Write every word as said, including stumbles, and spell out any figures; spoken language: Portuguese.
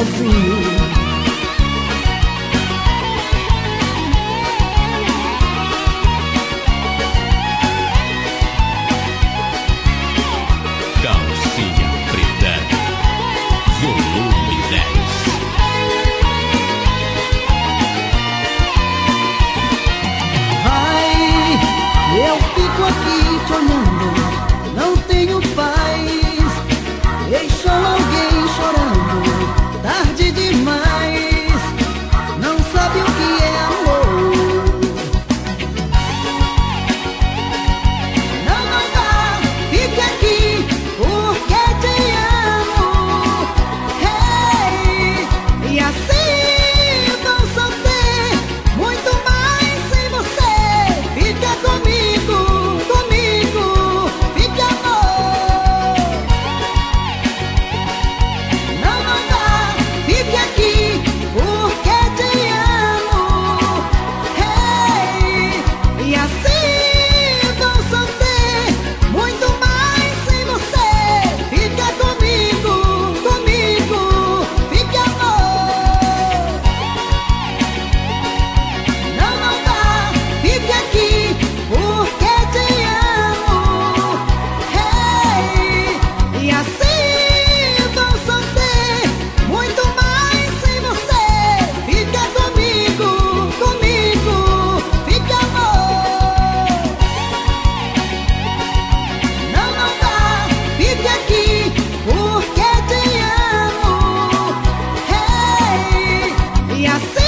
sozinho. Calcinha Preta, volume dez. Vai, eu fico aqui te olhando, não tenho paz. Deixou alguém chorando, tarde demais. Não sabe o que é amor. Não, não vá, fique aqui, porque te amo. Hey, e assim vão sofrer muito mais sem você. Fica comigo, comigo, fica amor. Não, não vá, fique aqui, porque te amo. Hey, e assim vão sofrer muito mais sem você. Fica comigo, comigo, fique amor. Não, não vá, fique aqui, porque te amo. Hey, e assim vão sofrer muito mais sem você. Fica comigo, comigo, fique amor. Não, não vá, fique aqui, porque te amo. Hey, e assim